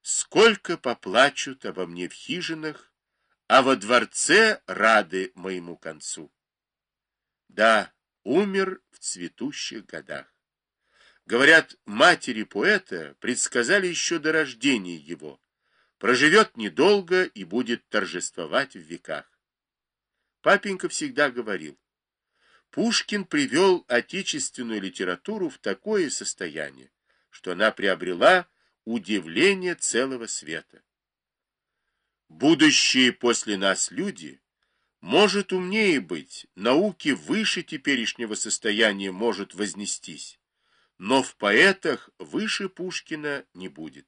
Сколько поплачут обо мне в хижинах, а во дворце рады моему концу. Да, умер в цветущих годах. Говорят, матери поэта предсказали еще до рождения его. Проживет недолго и будет торжествовать в веках. Папенька всегда говорил, Пушкин привел отечественную литературу в такое состояние, что она приобрела удивление целого света. Будущие после нас люди, может умнее быть, науки выше теперешнего состояния может вознестись, но в поэтах выше Пушкина не будет.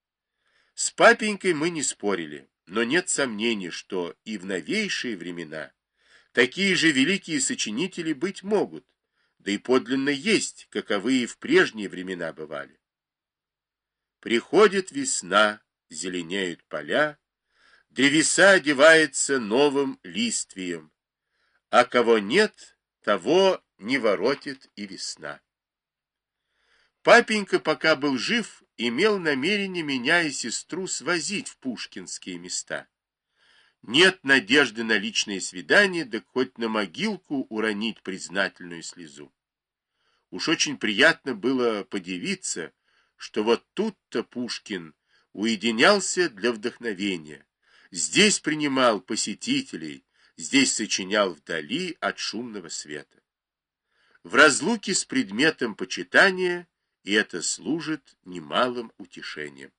С папенькой мы не спорили, но нет сомнений, что и в новейшие времена такие же великие сочинители быть могут, да и подлинно есть, каковые в прежние времена бывали. Приходит весна, зеленеют поля, древеса одевается новым листвием, а кого нет, того не воротит и весна. Папенька, пока был жив, имел намерение меня и сестру свозить в пушкинские места. Нет надежды на личное свидание, да хоть на могилку уронить признательную слезу. Уж очень приятно было подивиться, что вот тут-то Пушкин уединялся для вдохновения, здесь принимал посетителей, здесь сочинял вдали от шумного света. В разлуке с предметом почитания, и это служит немалым утешением.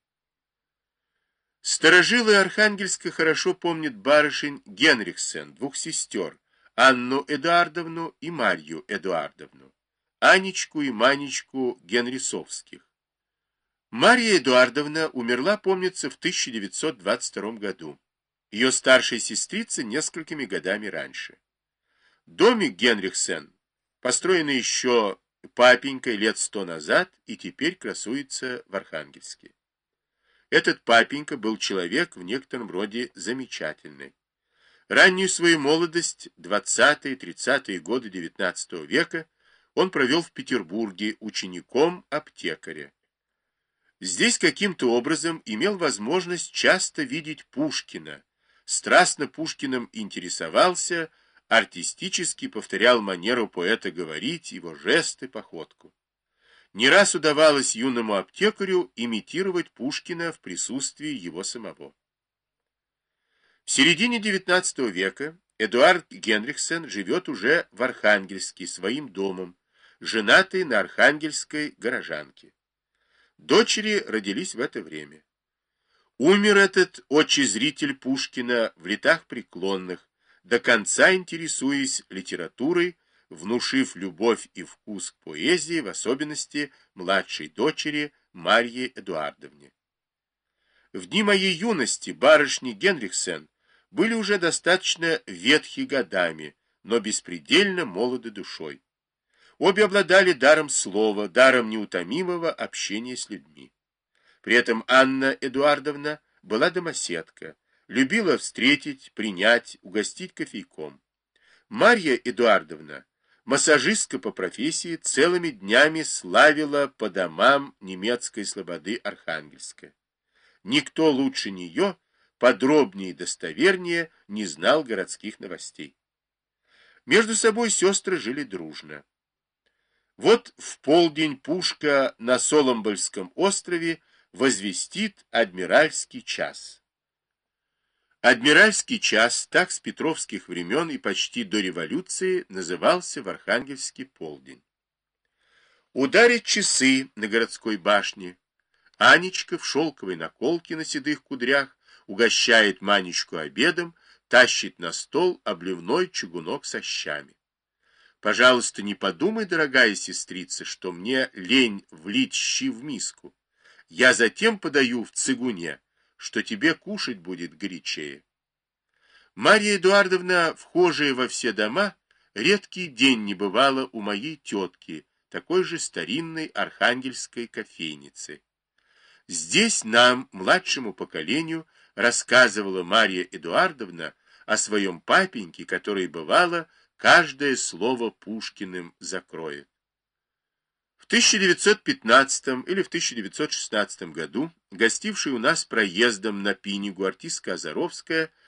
Старожилы Архангельска хорошо помнят барышень Генрихсен, двух сестер, Анну Эдуардовну и Марью Эдуардовну, Анечку и Манечку Генрисовских. Марья Эдуардовна умерла, помнится, в 1922 году. Ее старшая сестрица несколькими годами раньше. Домик Генрихсен, построенный еще папенькой лет 100 назад, и теперь красуется в Архангельске. Этот папенька был человек в некотором роде замечательный. Раннюю свою молодость, 20-30-е годы XIX века, он провел в Петербурге учеником аптекаря. Здесь каким-то образом имел возможность часто видеть Пушкина, страстно Пушкиным интересовался, артистически повторял манеру поэта говорить, его жесты, походку. Не раз удавалось юному аптекарю имитировать Пушкина в присутствии его самого. В середине XIX века Эдуард Генрихсен живет уже в Архангельске своим домом, женатый на архангельской горожанке. Дочери родились в это время. Умер этот отче-зритель Пушкина в летах преклонных, до конца интересуясь литературой, внушив любовь и вкус к поэзии, в особенности младшей дочери Марье Эдуардовне. В дни моей юности барышни Генрихсен были уже достаточно ветхи годами, но беспредельно молоды душой. Обе обладали даром слова, даром неутомимого общения с людьми. При этом Анна Эдуардовна была домоседка, любила встретить, принять, угостить кофейком. Марья Эдуардовна, массажистка по профессии, целыми днями славила по домам немецкой слободы Архангельска. Никто лучше нее, подробнее и достовернее, не знал городских новостей. Между собой сестры жили дружно. Вот в полдень пушка на Соломбольском острове возвестит адмиральский час. Адмиральский час, так с петровских времен и почти до революции, назывался в Архангельске полдень. Ударят часы на городской башне. Анечка в шелковой наколке на седых кудрях угощает Манечку обедом, тащит на стол обливной чугунок со щами. Пожалуйста, не подумай, дорогая сестрица, что мне лень влить щи в миску. Я затем подаю в цигуне, что тебе кушать будет горячее. Марья Эдуардовна, вхожая во все дома, редкий день не бывала у моей тетки, такой же старинной архангельской кофейницы. Здесь нам, младшему поколению, рассказывала Марья Эдуардовна о своем папеньке, который, бывало, каждое слово Пушкиным закроет. В 1915 или в 1916 году гостившая у нас проездом на Пинигу артистка Азаровская